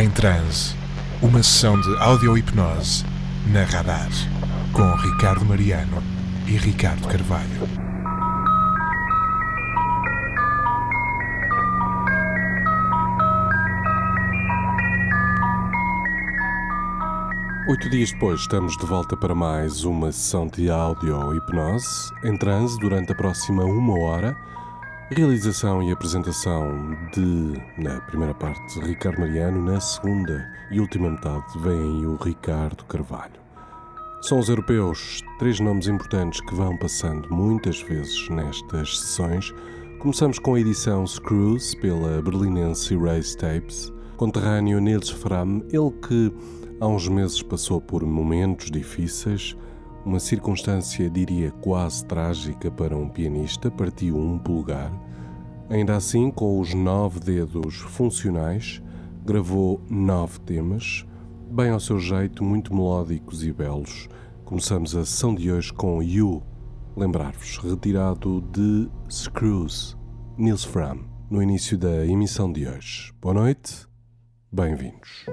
Em transe, uma sessão de audio-hipnose na Radar, com Ricardo Mariano e Ricardo Carvalho. Oito dias depois, estamos de volta para mais uma sessão de audio-hipnose em transe durante a próxima 1 hora. Realização e apresentação na primeira parte, Ricardo Mariano. Na segunda e última metade, vem o Ricardo Carvalho. São os europeus, 3 nomes importantes que vão passando muitas vezes nestas sessões. Começamos com a edição Screws, pela berlinense Erase Tapes, conterrâneo Nils Frahm, ele que há uns meses passou por momentos difíceis, uma circunstância, diria, quase trágica para um pianista, partiu um polegar. Ainda assim, com os 9 dedos funcionais, gravou 9 temas, bem ao seu jeito, muito melódicos e belos. Começamos a sessão de hoje com You, lembrar-vos, retirado de Screws, Nils Frahm, no início da emissão de hoje. Boa noite, bem-vindos.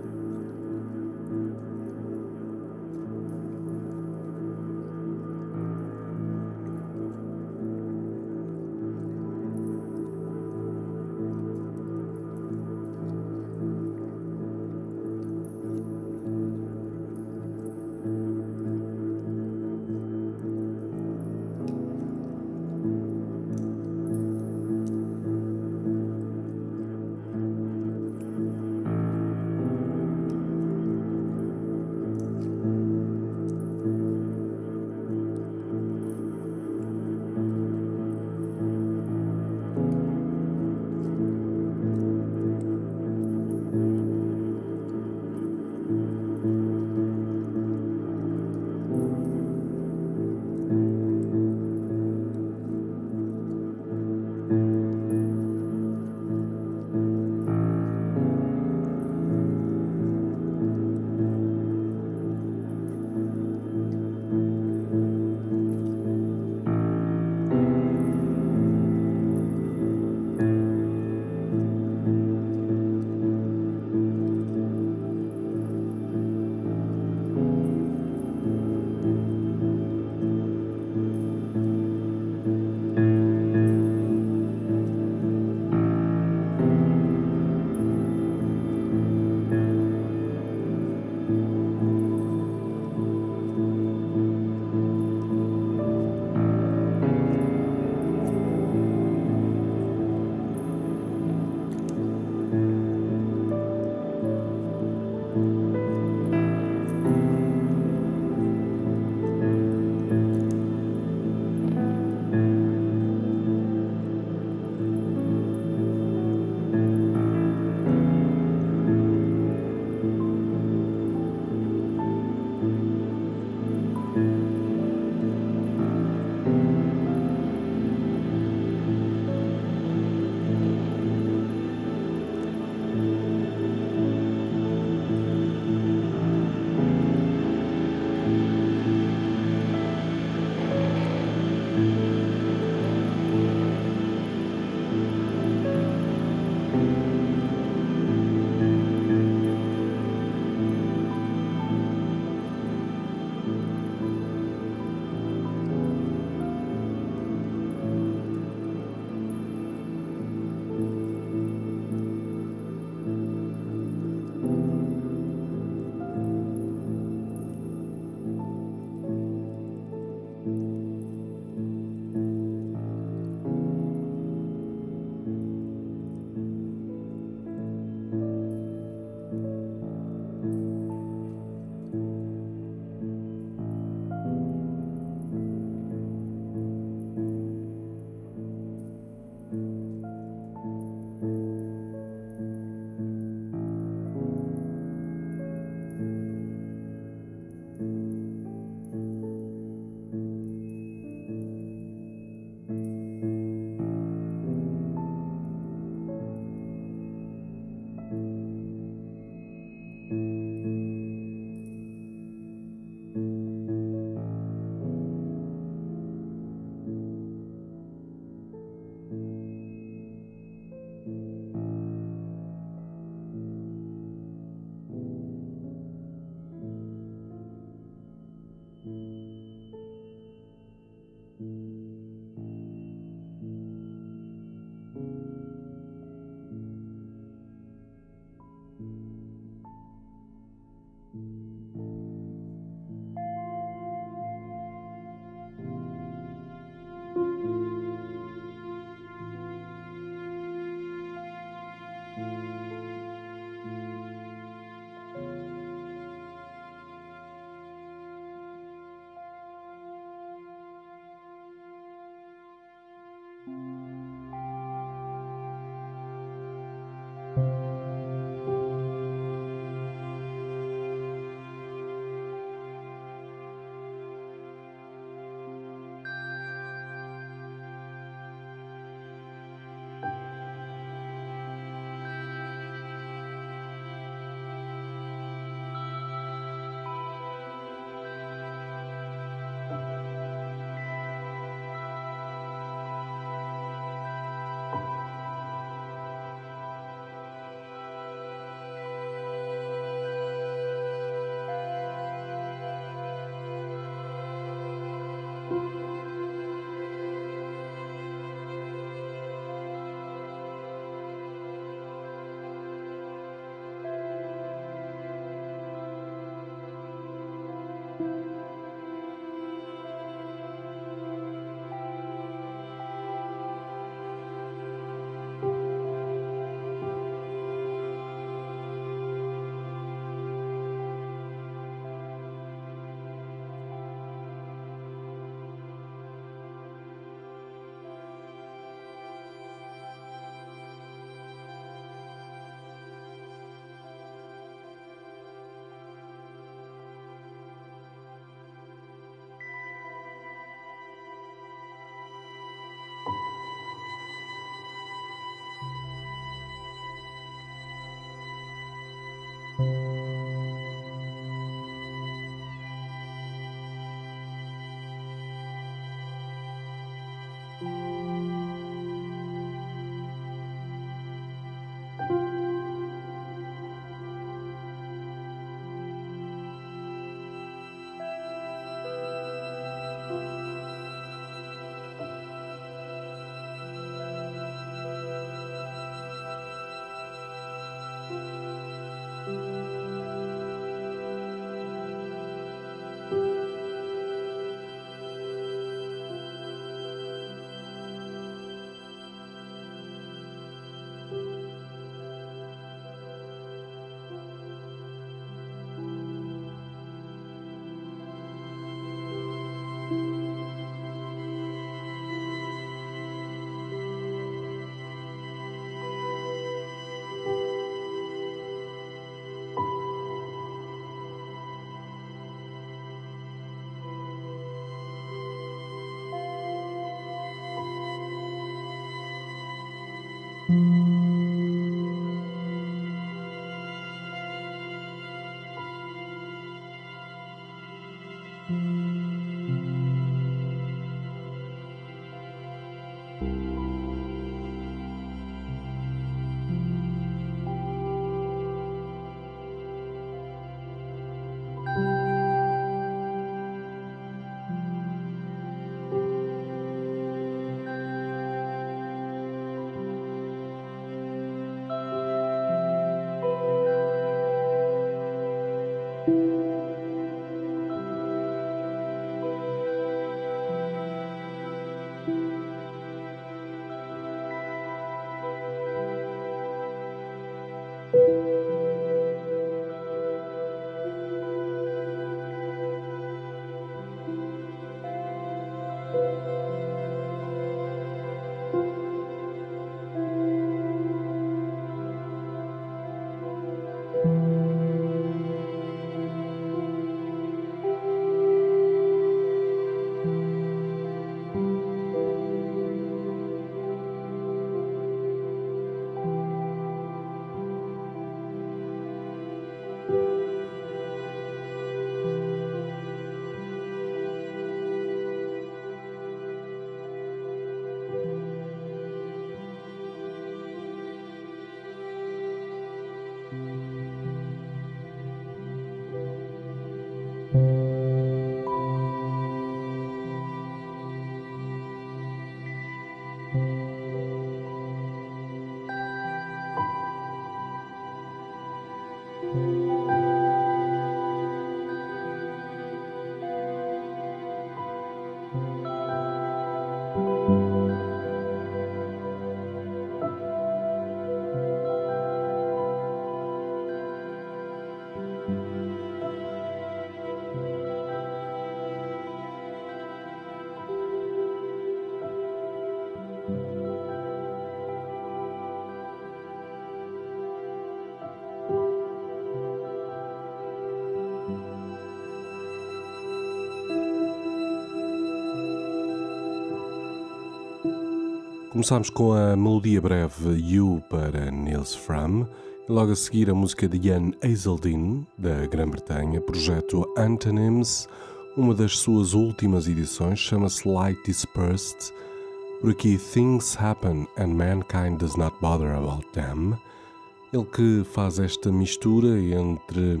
Começámos com a melodia breve You para Nils Fram e logo a seguir a música de Jan Hazeldine, da Grã-Bretanha, projeto Antonyms, uma das suas últimas edições, chama-se Light Dispersed. Por aqui, Things Happen and Mankind Does Not Bother About Them. Ele que faz esta mistura entre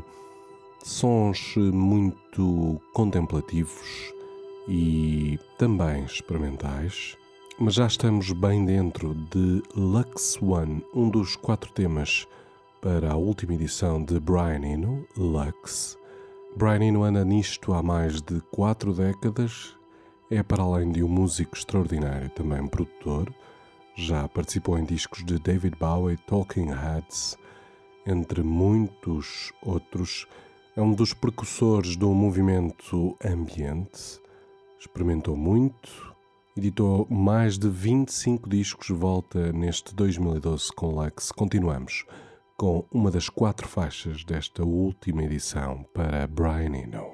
sons muito contemplativos e também experimentais. Mas já estamos bem dentro de Lux One, um dos 4 temas para a última edição de Brian Eno, Lux. Brian Eno anda nisto há mais de 4 décadas, é para além de um músico extraordinário, também produtor, já participou em discos de David Bowie, Talking Heads, entre muitos outros. É um dos precursores do movimento ambiente, experimentou muito, editou mais de 25 discos, volta neste 2012 com Lux. Continuamos com uma das 4 faixas desta última edição para Brian Eno.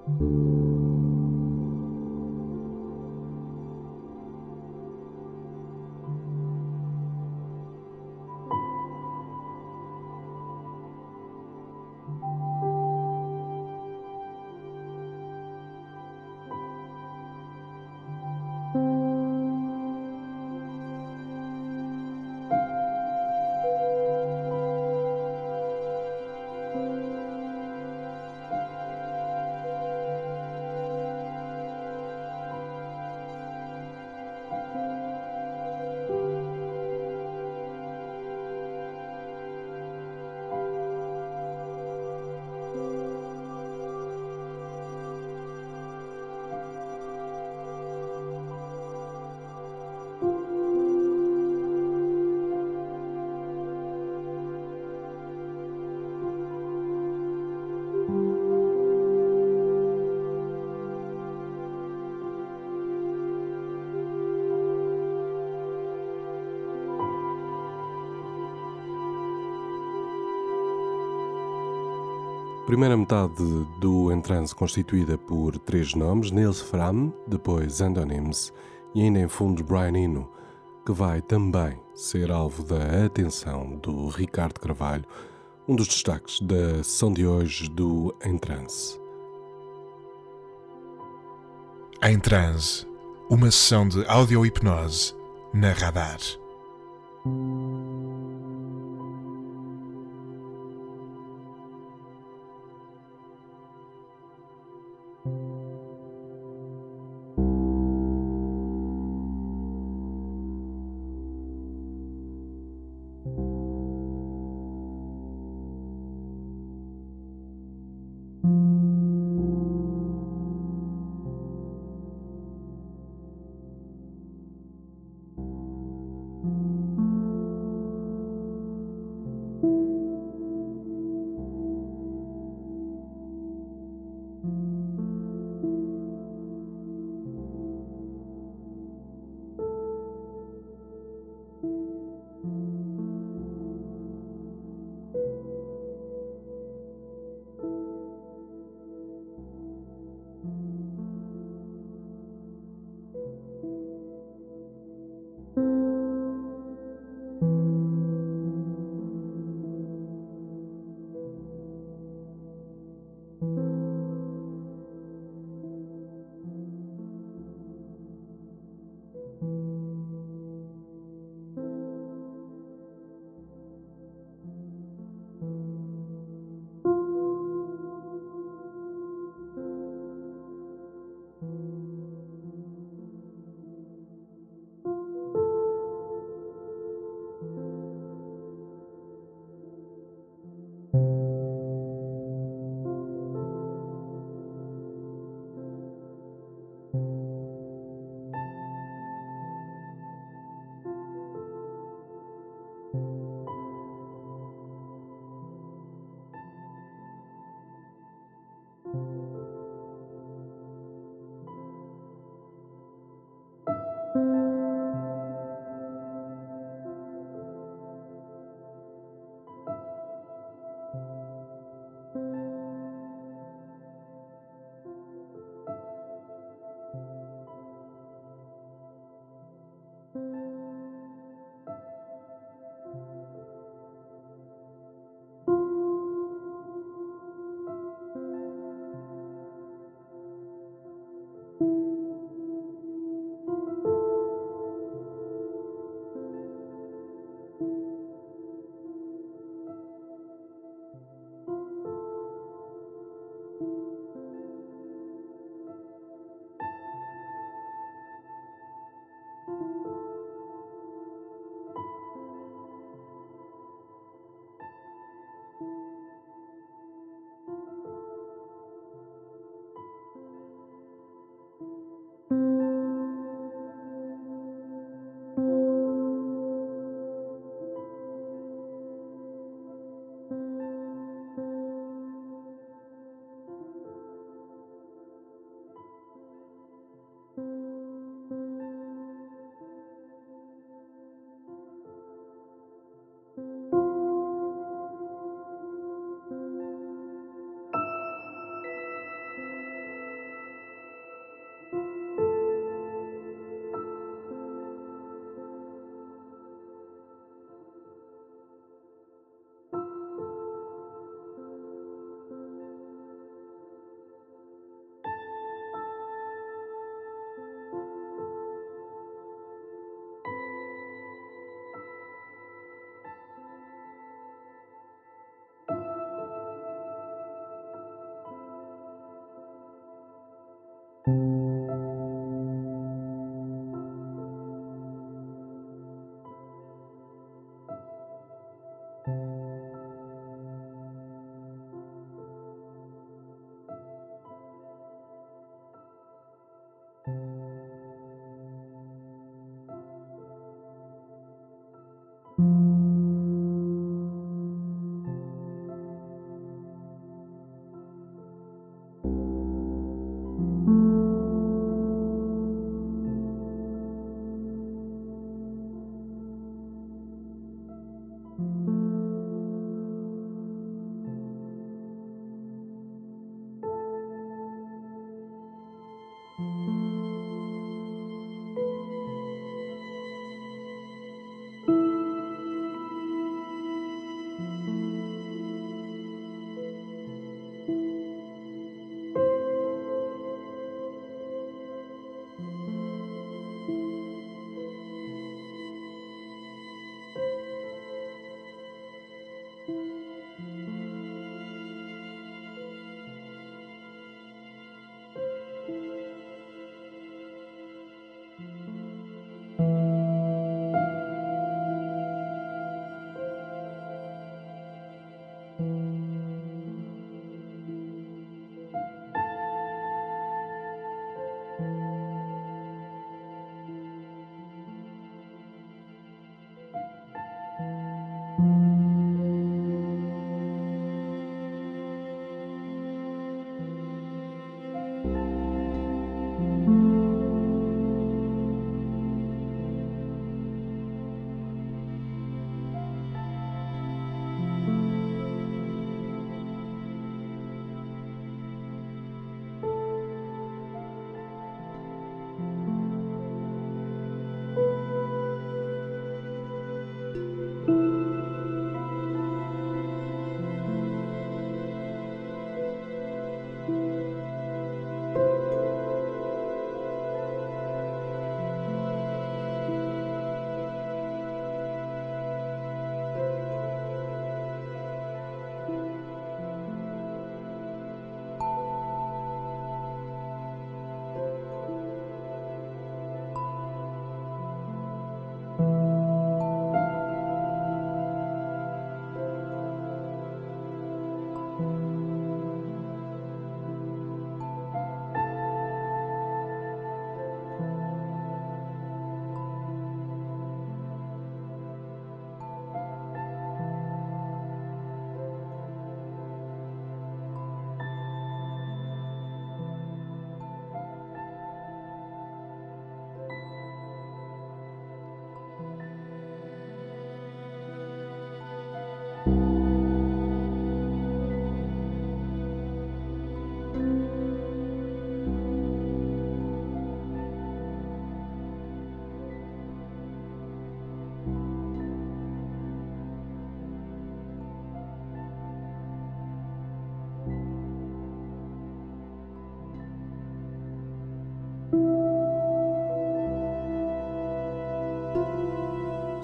Primeira metade do Entrance constituída por 3 nomes, Nils Frahm, depois Antonyms e ainda em fundo Brian Eno, que vai também ser alvo da atenção do Ricardo Carvalho, um dos destaques da sessão de hoje do Entrance. Em Transe, uma sessão de audio-hipnose na Radar.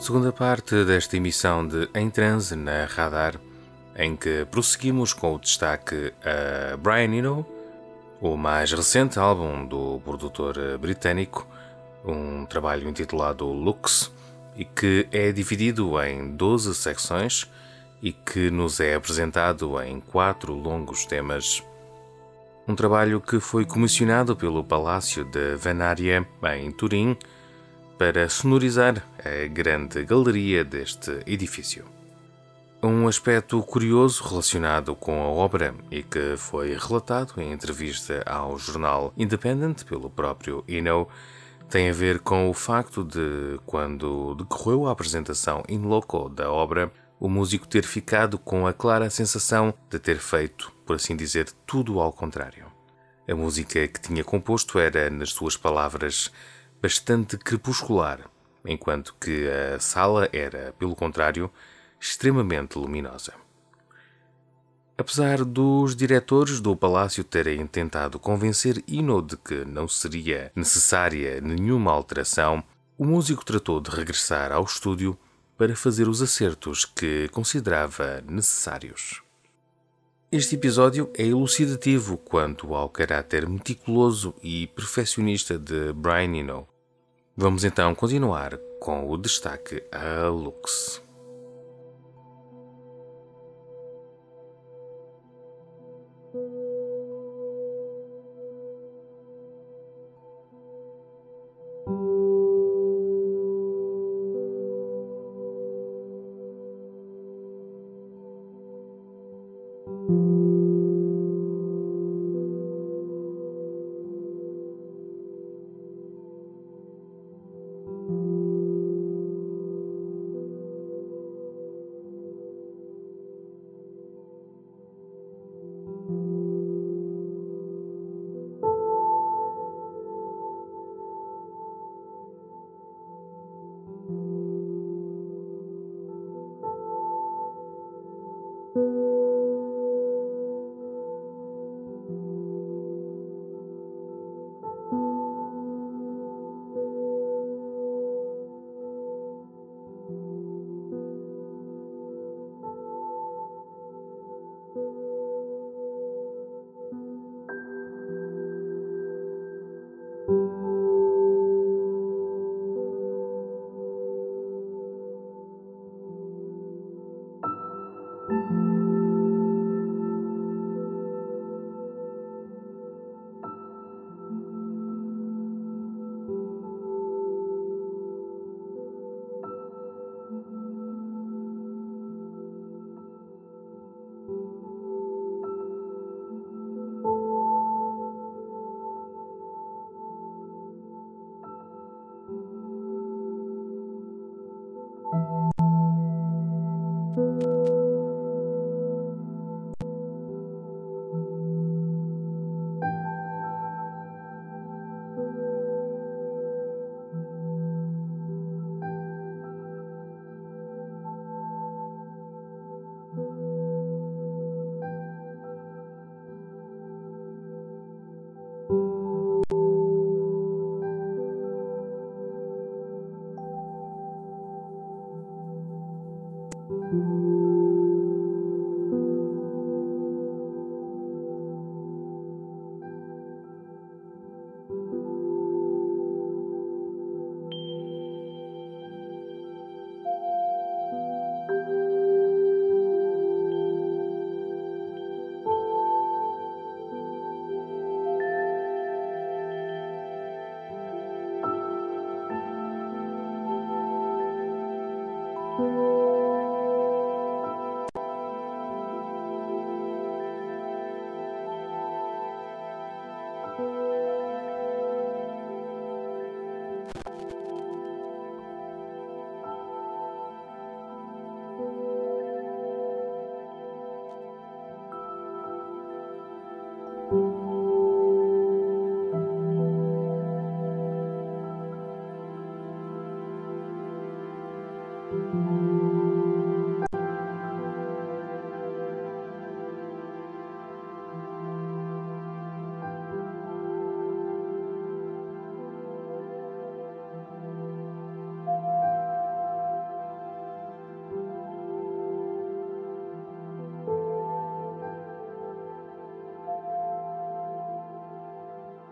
Segunda parte desta emissão de Em Transe na Radar, em que prosseguimos com o destaque a Brian Eno, o mais recente álbum do produtor britânico, um trabalho intitulado Lux, e que é dividido em 12 secções e que nos é apresentado em 4 longos temas. Um trabalho que foi comissionado pelo Palácio de Venaria, em Turim, para sonorizar a grande galeria deste edifício. Um aspecto curioso relacionado com a obra e que foi relatado em entrevista ao jornal Independent pelo próprio Eno tem a ver com o facto de, quando decorreu a apresentação in loco da obra, o músico ter ficado com a clara sensação de ter feito, por assim dizer, tudo ao contrário. A música que tinha composto era, nas suas palavras, bastante crepuscular, enquanto que a sala era, pelo contrário, extremamente luminosa. Apesar dos diretores do palácio terem tentado convencer Eno de que não seria necessária nenhuma alteração, o músico tratou de regressar ao estúdio para fazer os acertos que considerava necessários. Este episódio é elucidativo quanto ao caráter meticuloso e perfeccionista de Brian Eno. Vamos então continuar com o destaque a Lux.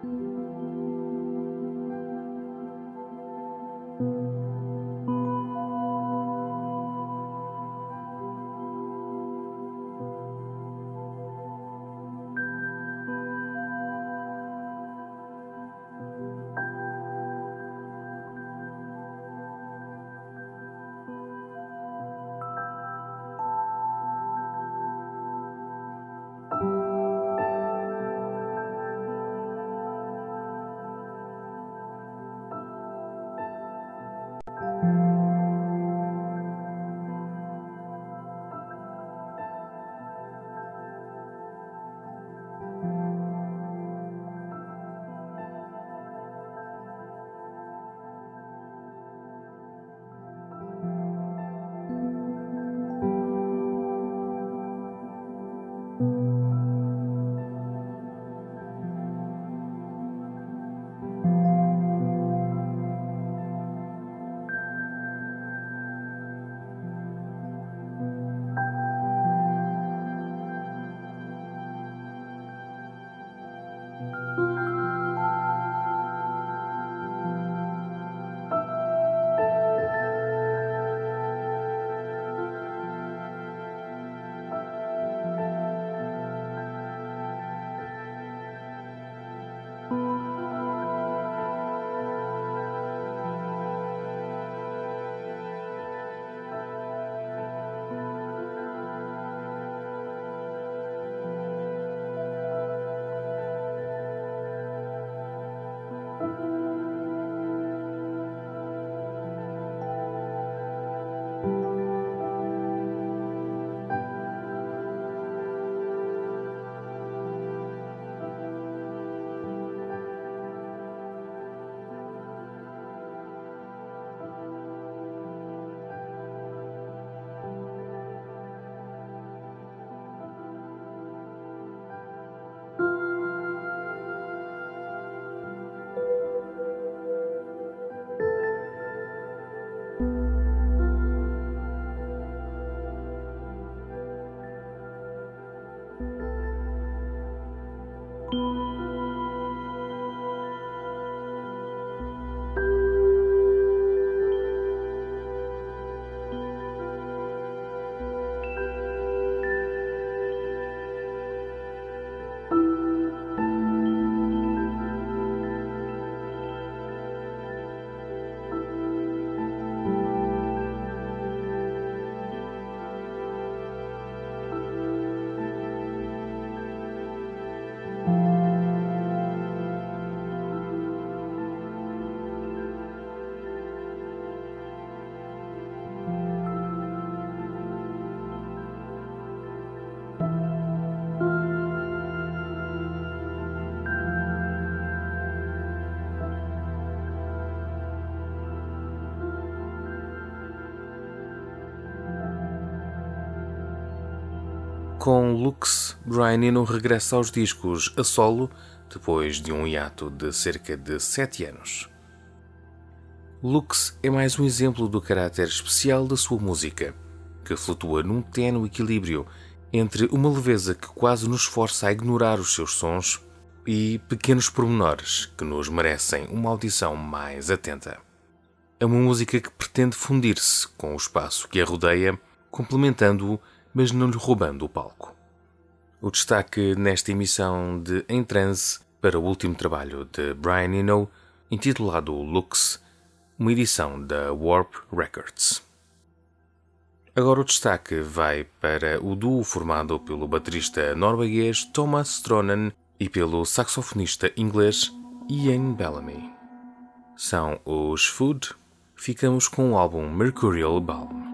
Com Lux, Brian Eno regressa aos discos a solo depois de um hiato de cerca de 7 anos. Lux é mais um exemplo do caráter especial da sua música, que flutua num ténue equilíbrio entre uma leveza que quase nos força a ignorar os seus sons e pequenos pormenores que nos merecem uma audição mais atenta. É uma música que pretende fundir-se com o espaço que a rodeia, complementando-o, mas não lhe roubando o palco. O destaque nesta emissão de Em Transe para o último trabalho de Brian Eno, intitulado Lux, uma edição da Warp Records. Agora o destaque vai para o duo formado pelo baterista norueguês Thomas Stronen e pelo saxofonista inglês Ian Bellamy. São os Food. Ficamos com o álbum Mercurial Balm.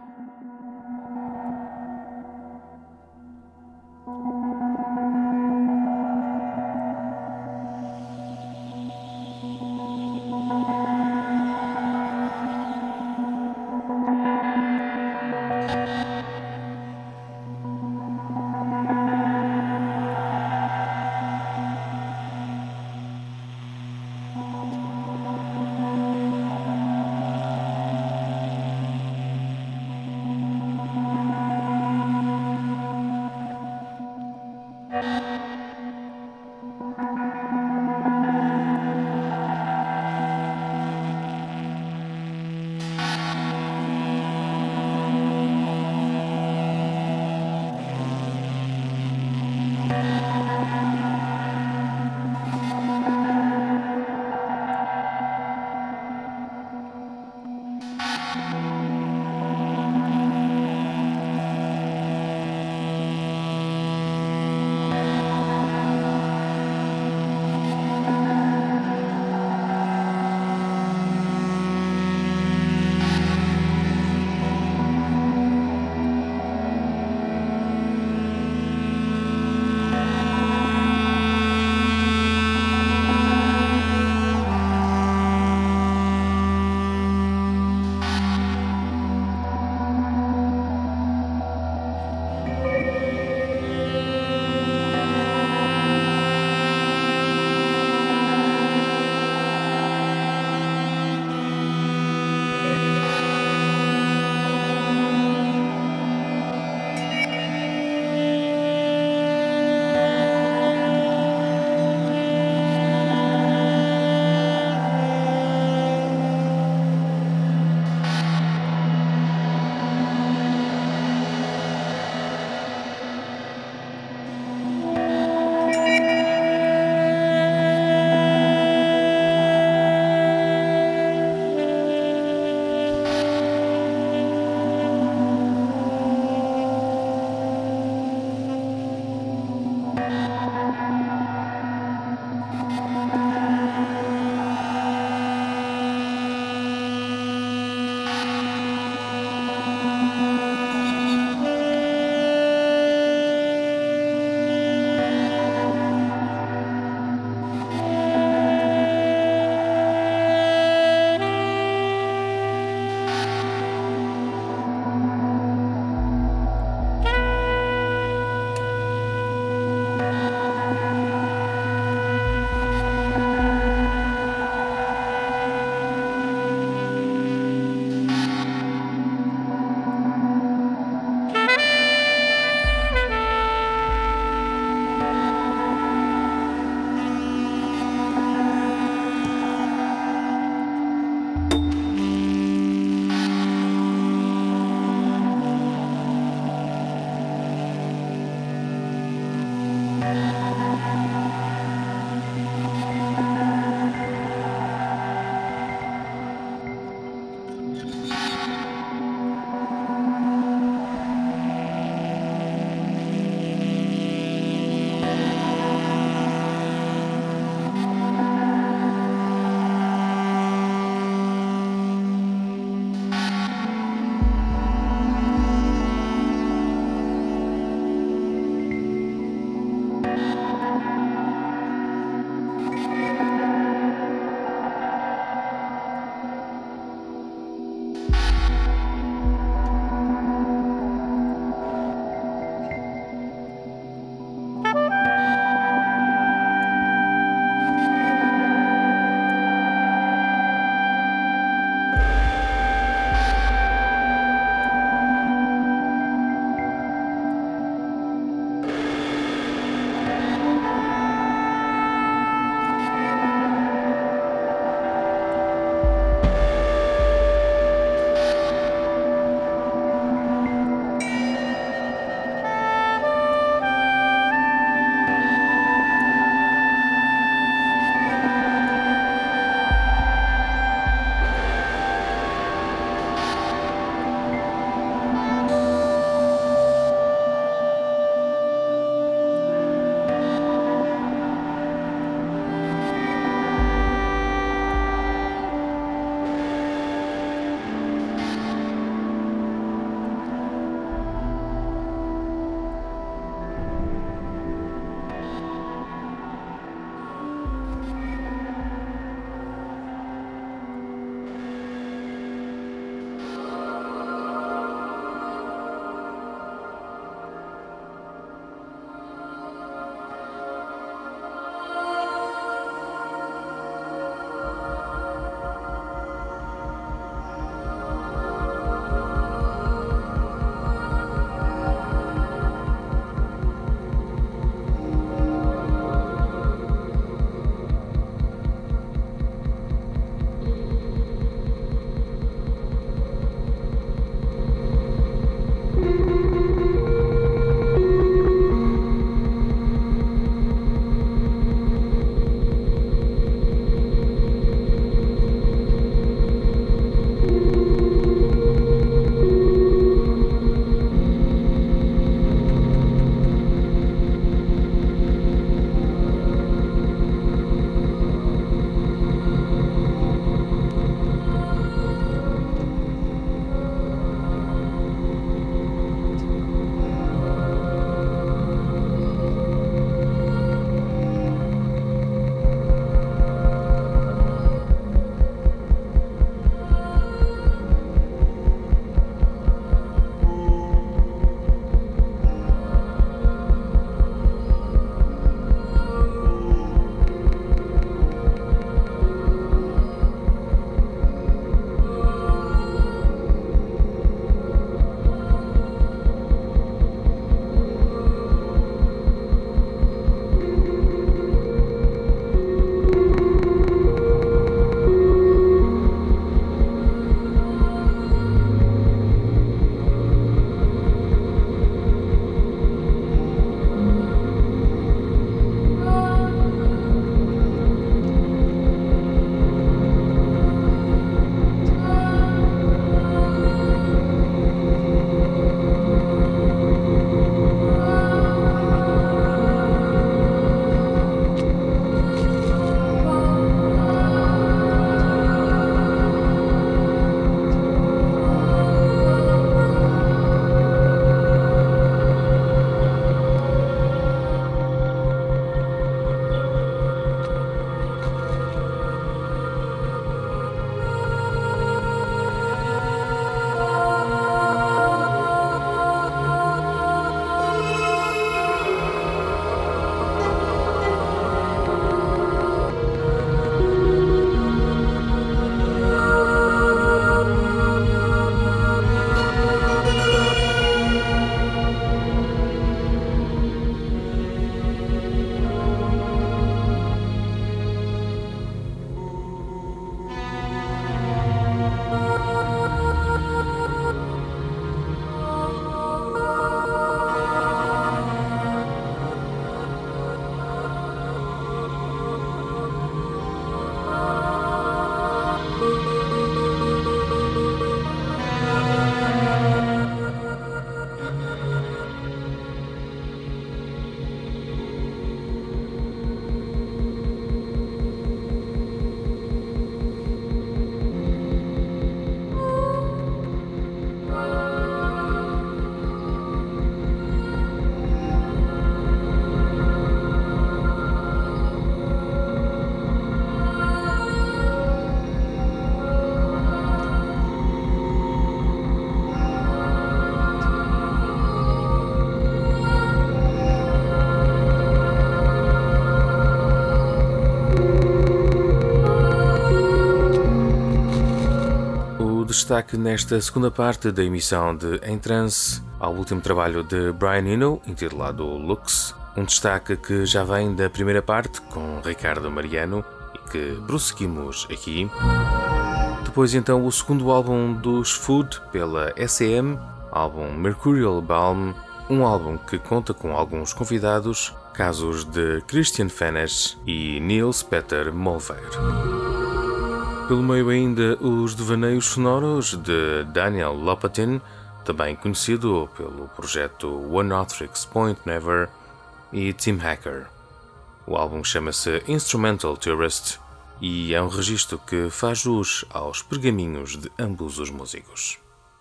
destaque nesta segunda parte da emissão de Em Trance ao último trabalho de Brian Eno, intitulado Lux, um destaque que já vem da primeira parte com Ricardo Mariano e que prosseguimos aqui. Depois então o segundo álbum dos Food pela SEM, álbum Mercurial Balm, um álbum que conta com alguns convidados, casos de Christian Fennes e Niels Peter Molveir. Pelo meio ainda os devaneios sonoros de Daniel Lopatin, também conhecido pelo projeto One Otrix Point Never, e Tim Hacker. O álbum chama-se Instrumental Tourist e é um registro que faz jus aos pergaminhos de ambos os músicos.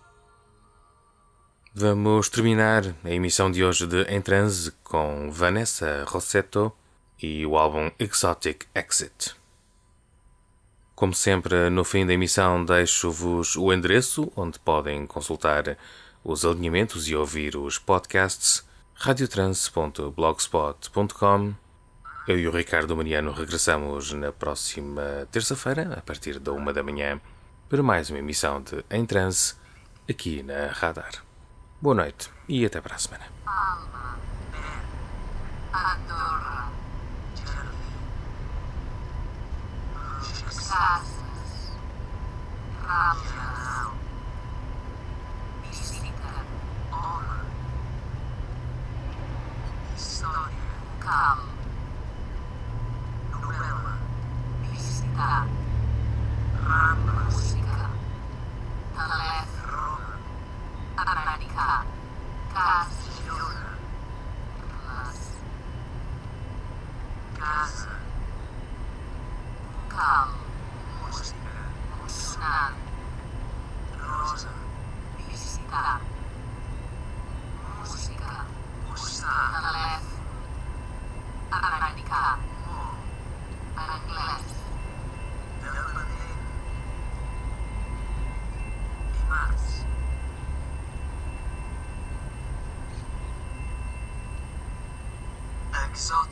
Vamos terminar a emissão de hoje de Em Transe com Vanessa Rossetto e o álbum Exotic Exit. Como sempre, no fim da emissão deixo-vos o endereço onde podem consultar os alinhamentos e ouvir os podcasts radiotrance.blogspot.com. Eu e o Ricardo Mariano regressamos na próxima terça-feira, a partir da 1 da manhã, para mais uma emissão de Em Transe, aqui na Radar. Boa noite e até para a semana. Exotic.